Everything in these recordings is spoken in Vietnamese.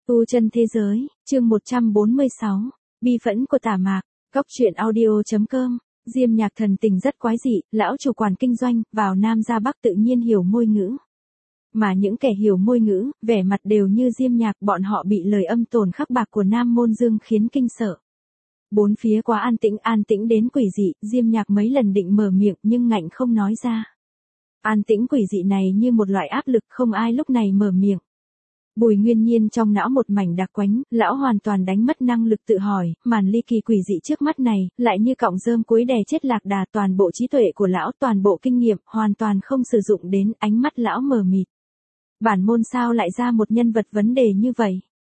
Tu chân thế giới, chương 146, bi phẫn của Tả Mạc, góc truyện audio.com. Diêm Nhạc thần tình rất quái dị, lão chủ quản kinh doanh, vào Nam ra Bắc tự nhiên hiểu môi ngữ. Mà những kẻ hiểu môi ngữ, vẻ mặt đều như Diêm Nhạc, bọn họ bị lời âm tồn khắc bạc của Nam Môn Dương khiến kinh sợ. Bốn phía quá an tĩnh đến quỷ dị, Diêm Nhạc mấy lần định mở miệng nhưng ngạnh không nói ra. An tĩnh quỷ dị này như một loại áp lực, không ai lúc này mở miệng. Bùi Nguyên Nhiên trong não một mảnh đặc quánh, lão hoàn toàn đánh mất năng lực tự hỏi, màn ly kỳ quỷ dị trước mắt này, lại như cọng rơm cuối đè chết lạc đà, toàn bộ trí tuệ của lão, toàn bộ kinh nghiệm, hoàn toàn không sử dụng đến, ánh mắt lão mờ mịt. Bản môn sao lại ra một nhân vật vấn đề như vậy?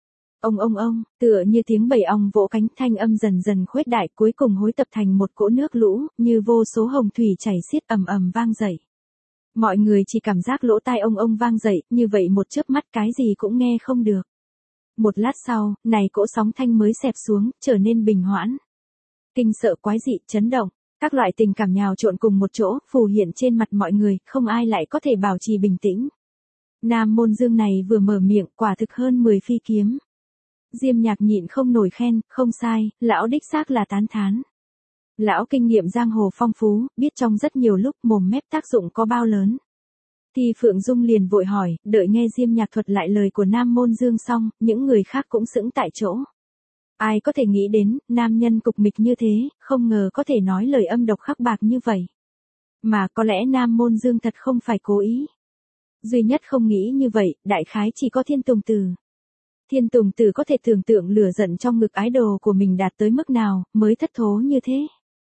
Ông, tựa như tiếng bầy ong vỗ cánh, thanh âm dần dần khuếch đại, cuối cùng hối tập thành một cỗ nước lũ, như vô số hồng thủy chảy xiết ầm ầm vang dậy. Mọi người chỉ cảm giác lỗ tai ông vang dậy, như vậy một chớp mắt cái gì cũng nghe không được. Một lát sau, này cỗ sóng thanh mới xẹp xuống, trở nên bình hoãn. Kinh sợ quái dị, chấn động, các loại tình cảm nhào trộn cùng một chỗ, phù hiện trên mặt mọi người, không ai lại có thể bảo trì bình tĩnh. Nam Môn Dương này vừa mở miệng, quả thực hơn 10 phi kiếm. Diêm Nhạc nhịn không nổi khen, không sai, lão đích xác là tán thán. Lão kinh nghiệm giang hồ phong phú, biết trong rất nhiều lúc mồm mép tác dụng có bao lớn. Thì Phượng Dung liền vội hỏi, đợi nghe Diêm Nhạc thuật lại lời của Nam Môn Dương xong, những người khác cũng sững tại chỗ. Ai có thể nghĩ đến, nam nhân cục mịch như thế, không ngờ có thể nói lời âm độc khắc bạc như vậy. Mà có lẽ Nam Môn Dương thật không phải cố ý. Duy nhất không nghĩ như vậy, đại khái chỉ có Thiên Tùng Tử. Thiên Tùng Tử có thể tưởng tượng lửa giận trong ngực ái đồ của mình đạt tới mức nào, mới thất thố như thế.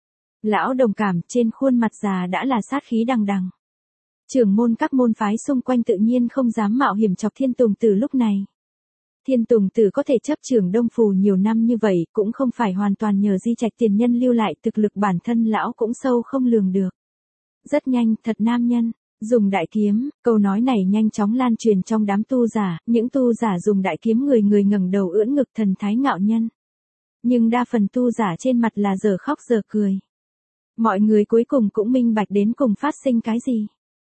Lão đồng cảm, trên khuôn mặt già đã là sát khí đằng đằng. Trưởng môn các môn phái xung quanh tự nhiên không dám mạo hiểm chọc Thiên Tùng Tử lúc này. Thiên Tùng Tử có thể chấp trưởng Đông Phù nhiều năm như vậy, cũng không phải hoàn toàn nhờ di trạch tiền nhân lưu lại, thực lực bản thân lão cũng sâu không lường được. Rất nhanh, thật nam nhân. Dùng đại kiếm, câu nói này nhanh chóng lan truyền trong đám tu giả, những tu giả dùng đại kiếm người ngẩng đầu ưỡn ngực thần thái ngạo nhân. Nhưng đa phần tu giả trên mặt là giờ khóc giờ cười. Mọi người cuối cùng cũng minh bạch đến cùng phát sinh cái gì.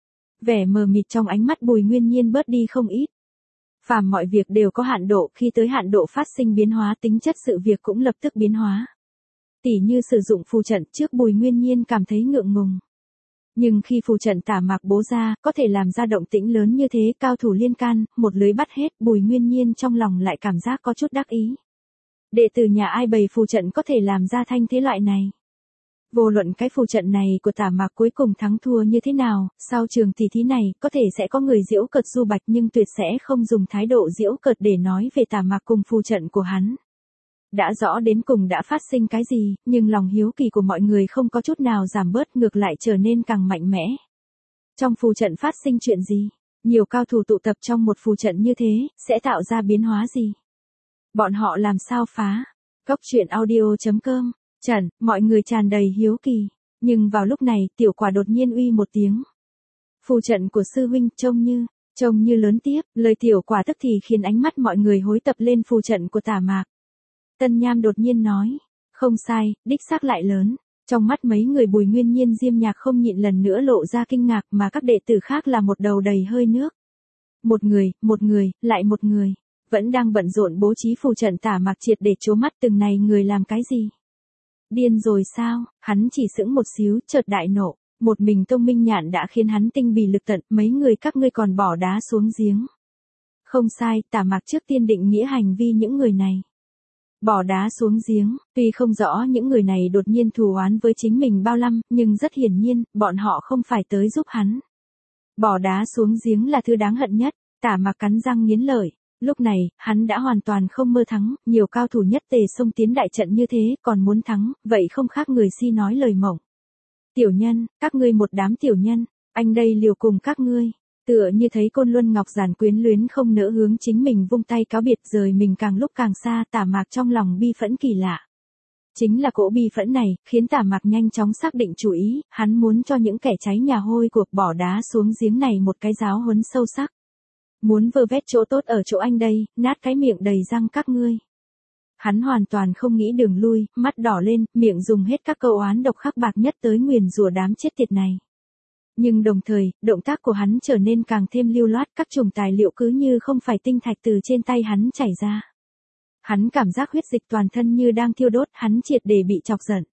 Vẻ mờ mịt trong ánh mắt Bùi Nguyên Nhiên bớt đi không ít. Phàm mọi việc đều có hạn độ, khi tới hạn độ phát sinh biến hóa tính chất sự việc cũng lập tức biến hóa. Tỉ như sử dụng phù trận trước Bùi Nguyên Nhiên cảm thấy ngượng ngùng. Nhưng khi phù trận Tả Mạc bố ra, có thể làm ra động tĩnh lớn như thế, cao thủ liên can, một lưới bắt hết, Bùi Nguyên Nhiên trong lòng lại cảm giác có chút đắc ý. Đệ tử nhà ai bày phù trận có thể làm ra thanh thế loại này. Vô luận cái phù trận này của Tả Mạc cuối cùng thắng thua như thế nào, sau trường tỷ thí này, có thể sẽ có người giễu cợt Du Bạch nhưng tuyệt sẽ không dùng thái độ giễu cợt để nói về Tả Mạc cùng phù trận của hắn. Đã rõ đến cùng đã phát sinh cái gì, nhưng lòng hiếu kỳ của mọi người không có chút nào giảm bớt, ngược lại trở nên càng mạnh mẽ. Trong phù trận phát sinh chuyện gì? Nhiều cao thủ tụ tập trong một phù trận như thế, sẽ tạo ra biến hóa gì? Bọn họ làm sao phá? Góc truyện audio.com. Trần, mọi người tràn đầy hiếu kỳ. Nhưng vào lúc này, Tiểu Quả đột nhiên uy một tiếng. Phù trận của sư huynh trông như lớn tiếp, lời Tiểu Quả tức thì khiến ánh mắt mọi người hối tập lên phù trận của Tả Mạc. Tân Nham đột nhiên nói, không sai, đích xác lại lớn. Trong mắt mấy người Bùi Nguyên Nhiên Diêm Nhạc không nhịn lần nữa lộ ra kinh ngạc, mà các đệ tử khác là một đầu đầy hơi nước. Một người, lại một người, vẫn đang bận rộn bố trí phù trận Tả Mạc triệt để trố mắt, từng này người làm cái gì? Điên rồi sao? Hắn chỉ sững một xíu, chợt đại nộ, một mình Tông Minh Nhạn đã khiến hắn tinh bì lực tận, mấy người các ngươi còn bỏ đá xuống giếng. Không sai, Tả Mạc trước tiên định nghĩa hành vi những người này. Bỏ đá xuống giếng, tuy không rõ những người này đột nhiên thù oán với chính mình bao năm, nhưng rất hiển nhiên, bọn họ không phải tới giúp hắn. Bỏ đá xuống giếng là thứ đáng hận nhất, Tả Mạc cắn răng nghiến lợi. Lúc này, hắn đã hoàn toàn không mơ thắng, nhiều cao thủ nhất tề xông tiến đại trận như thế, còn muốn thắng, vậy không khác người si nói lời mộng. Tiểu nhân, các ngươi một đám tiểu nhân, anh đây liều cùng các ngươi. Tựa như thấy Côn Luân Ngọc Giản quyến luyến không nỡ hướng chính mình vung tay cáo biệt, rời mình càng lúc càng xa, Tả Mạc trong lòng bi phẫn kỳ lạ. Chính là cỗ bi phẫn này, khiến Tả Mạc nhanh chóng xác định chủ ý, hắn muốn cho những kẻ cháy nhà hôi cuộc bỏ đá xuống giếng này một cái giáo huấn sâu sắc. Muốn vơ vét chỗ tốt ở chỗ anh đây, nát cái miệng đầy răng các ngươi. Hắn hoàn toàn không nghĩ đường lui, mắt đỏ lên, miệng dùng hết các câu oán độc khắc bạc nhất tới nguyền rủa đám chết tiệt này. Nhưng đồng thời, động tác của hắn trở nên càng thêm lưu loát, các chủng tài liệu cứ như không phải tinh thạch từ trên tay hắn chảy ra. Hắn cảm giác huyết dịch toàn thân như đang thiêu đốt, hắn triệt để bị chọc giận.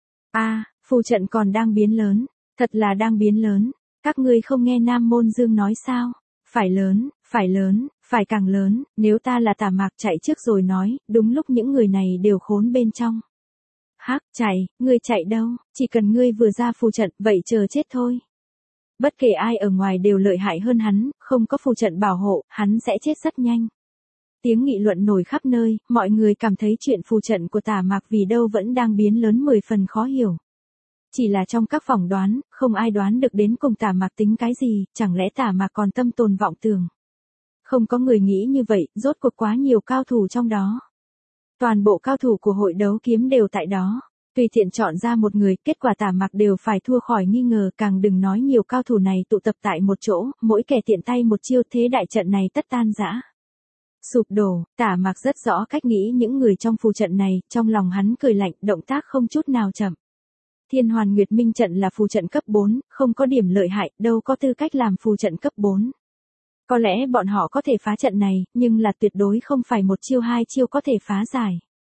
Phù trận còn đang biến lớn, thật là đang biến lớn, các ngươi không nghe Nam Môn Dương nói sao? Phải lớn, phải lớn, phải càng lớn, nếu ta là Tả Mạc chạy trước rồi nói, đúng lúc những người này đều khốn bên trong. Hắc, ngươi chạy đâu, chỉ cần ngươi vừa ra phù trận, vậy chờ chết thôi. Bất kể ai ở ngoài đều lợi hại hơn hắn, không có phù trận bảo hộ, hắn sẽ chết rất nhanh. Tiếng nghị luận nổi khắp nơi, mọi người cảm thấy chuyện phù trận của Tả Mạc vì đâu vẫn đang biến lớn 10 phần khó hiểu. Chỉ là trong các phỏng đoán, không ai đoán được đến cùng Tả Mạc tính cái gì, chẳng lẽ Tả Mạc còn tâm tồn vọng tưởng. Không có người nghĩ như vậy, rốt cuộc quá nhiều cao thủ trong đó. Toàn bộ cao thủ của hội đấu kiếm đều tại đó. Tùy tiện chọn ra một người, kết quả Tả Mạc đều phải thua khỏi nghi ngờ, càng đừng nói nhiều cao thủ này tụ tập tại một chỗ, mỗi kẻ tiện tay một chiêu thế đại trận này tất tan rã. Sụp đổ, Tả Mạc rất rõ cách nghĩ những người trong phù trận này, trong lòng hắn cười lạnh, động tác không chút nào chậm. Thiên Hoàn Nguyệt Minh trận là phù trận cấp 4, không có điểm lợi hại, đâu có tư cách làm phù trận cấp 4. Có lẽ bọn họ có thể phá trận này, nhưng là tuyệt đối không phải một chiêu hai chiêu có thể phá giải.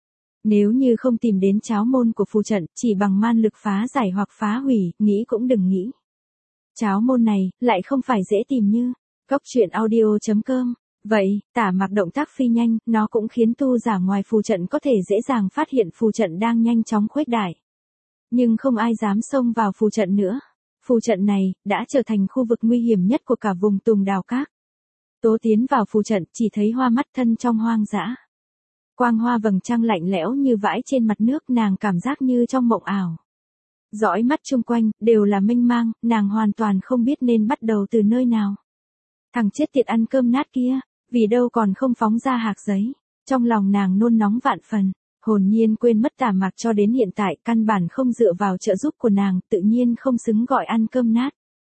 Nếu như không tìm đến cháo môn của phù trận, chỉ bằng man lực phá giải hoặc phá hủy, nghĩ cũng đừng nghĩ. Cháo môn này, lại không phải dễ tìm như. Goctruyện.audio.com. Vậy, Tả Mạc động tác phi nhanh, nó cũng khiến tu giả ngoài phù trận có thể dễ dàng phát hiện phù trận đang nhanh chóng khuếch đại. Nhưng không ai dám xông vào phù trận nữa. Phù trận này, đã trở thành khu vực nguy hiểm nhất của cả vùng Tùng Đào Các. Tố tiến vào phù trận, chỉ thấy hoa mắt thân trong hoang dã. Quang hoa vầng trăng lạnh lẽo như vãi trên mặt nước, nàng cảm giác như trong mộng ảo. Dõi mắt chung quanh, đều là mênh mang, nàng hoàn toàn không biết nên bắt đầu từ nơi nào. Thằng chết tiệt ăn cơm nát kia, vì đâu còn không phóng ra hạc giấy. Trong lòng nàng nôn nóng vạn phần, hồn nhiên quên mất Tả Mạc cho đến hiện tại, căn bản không dựa vào trợ giúp của nàng, tự nhiên không xứng gọi ăn cơm nát.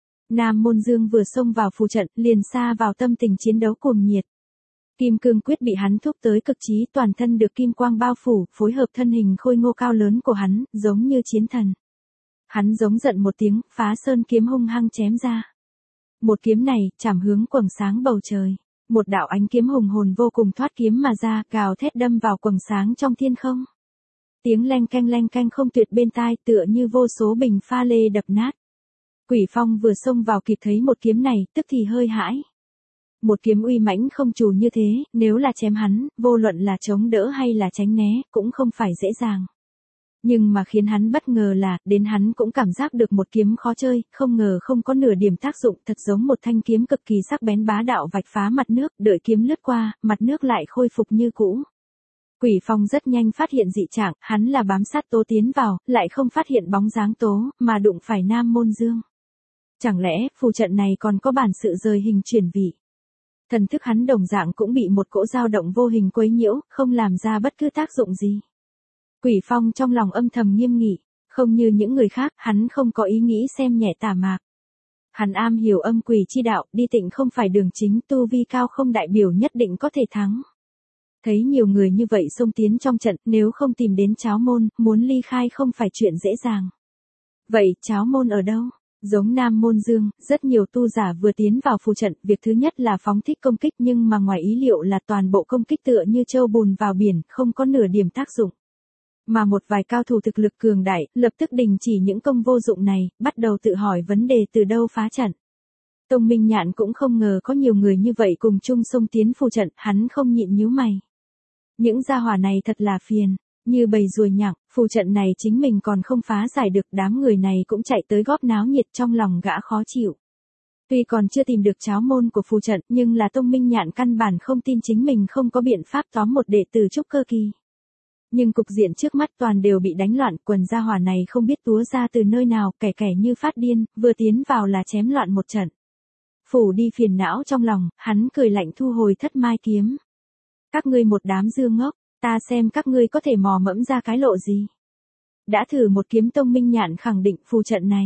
Nam Môn Dương vừa xông vào phù trận, liền sa vào tâm tình chiến đấu cuồng nhiệt. Kim cương quyết bị hắn thúc tới cực trí, toàn thân được kim quang bao phủ, phối hợp thân hình khôi ngô cao lớn của hắn, giống như chiến thần. Hắn giống giận một tiếng, phá sơn kiếm hung hăng chém ra. Một kiếm này, chảm hướng quầng sáng bầu trời. Một đạo ánh kiếm hùng hồn vô cùng thoát kiếm mà ra, gào thét đâm vào quầng sáng trong thiên không. Tiếng leng canh không tuyệt bên tai, tựa như vô số bình pha lê đập nát. Quỷ Phong vừa xông vào kịp thấy một kiếm này, tức thì hơi hãi. Một kiếm uy mãnh không trù như thế, nếu là chém hắn, vô luận là chống đỡ hay là tránh né, cũng không phải dễ dàng. Nhưng mà khiến hắn bất ngờ là, đến hắn cũng cảm giác được một kiếm khó chơi, không ngờ không có nửa điểm tác dụng, thật giống một thanh kiếm cực kỳ sắc bén bá đạo vạch phá mặt nước, đợi kiếm lướt qua, mặt nước lại khôi phục như cũ. Quỷ Phong rất nhanh phát hiện dị trạng, hắn là bám sát Tố tiến vào, lại không phát hiện bóng dáng Tố, mà đụng phải Nam Môn Dương. Chẳng lẽ, phù trận này còn có bản sự rời hình chuyển vị? Thần thức hắn đồng dạng cũng bị một cỗ dao động vô hình quấy nhiễu, không làm ra bất cứ tác dụng gì. Quỷ Phong trong lòng âm thầm nghiêm nghị, không như những người khác, hắn không có ý nghĩ xem nhẹ Tả Mạc. Hắn am hiểu âm quỷ chi đạo, đi tịnh không phải đường chính, tu vi cao không đại biểu nhất định có thể thắng. Thấy nhiều người như vậy xông tiến trong trận, nếu không tìm đến cháo môn, muốn ly khai không phải chuyện dễ dàng. Vậy, cháo môn ở đâu? Giống Nam Môn Dương, rất nhiều tu giả vừa tiến vào phù trận, việc thứ nhất là phóng thích công kích, nhưng mà ngoài ý liệu là toàn bộ công kích tựa như trâu bùn vào biển, không có nửa điểm tác dụng. Mà một vài cao thủ thực lực cường đại, lập tức đình chỉ những công vô dụng này, bắt đầu tự hỏi vấn đề từ đâu phá trận. Tông Minh Nhạn cũng không ngờ có nhiều người như vậy cùng chung xông tiến phù trận, hắn không nhịn nhíu mày. Những gia hỏa này thật là phiền, như bầy ruồi nhặng, phù trận này chính mình còn không phá giải được, đám người này cũng chạy tới góp náo nhiệt, trong lòng gã khó chịu. Tuy còn chưa tìm được cháo môn của phù trận, nhưng là Tông Minh Nhạn căn bản không tin chính mình không có biện pháp tóm một đệ tử trúc cơ kỳ. Nhưng cục diện trước mắt toàn đều bị đánh loạn, quần gia hỏa này không biết túa ra từ nơi nào, kẻ như phát điên, vừa tiến vào là chém loạn một trận. Phủ đi phiền não trong lòng, hắn cười lạnh thu hồi thất mai kiếm. Các ngươi một đám dưa ngốc, ta xem các ngươi có thể mò mẫm ra cái lộ gì. Đã thử một kiếm, Tông Minh Nhạn khẳng định phù trận này.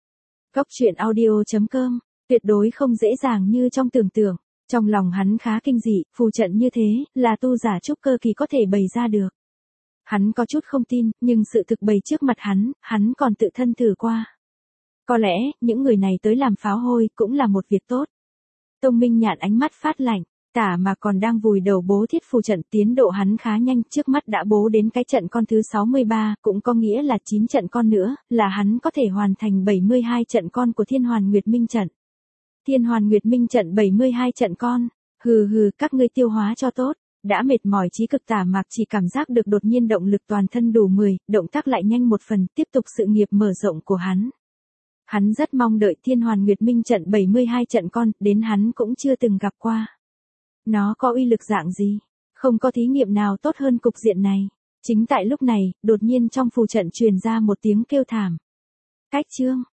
Goctruyện.audio.com, tuyệt đối không dễ dàng như trong tưởng tượng. Trong lòng hắn khá kinh dị, phù trận như thế, là tu giả trúc cơ kỳ có thể bày ra được. Hắn có chút không tin, nhưng sự thực bày trước mặt hắn còn tự thân thử qua. Có lẽ, những người này tới làm pháo hôi cũng là một việc tốt. Tông Minh Nhạn ánh mắt phát lạnh, Tả Mạc còn đang vùi đầu bố thiết phù trận, tiến độ hắn khá nhanh, trước mắt đã bố đến cái trận con thứ 63, cũng có nghĩa là 9 trận con nữa, là hắn có thể hoàn thành 72 trận con của Thiên Hoàn Nguyệt Minh trận. Thiên Hoàn Nguyệt Minh trận 72 trận con, hừ, các ngươi tiêu hóa cho tốt. Đã mệt mỏi chí cực, Tả Mạc chỉ cảm giác được đột nhiên động lực toàn thân đủ 10, động tác lại nhanh một phần, tiếp tục sự nghiệp mở rộng của hắn. Hắn rất mong đợi Thiên Hoàn Nguyệt Minh trận 72 trận con, đến hắn cũng chưa từng gặp qua. Nó có uy lực dạng gì? Không có thí nghiệm nào tốt hơn cục diện này. Chính tại lúc này, đột nhiên trong phù trận truyền ra một tiếng kêu thảm. Cách chương.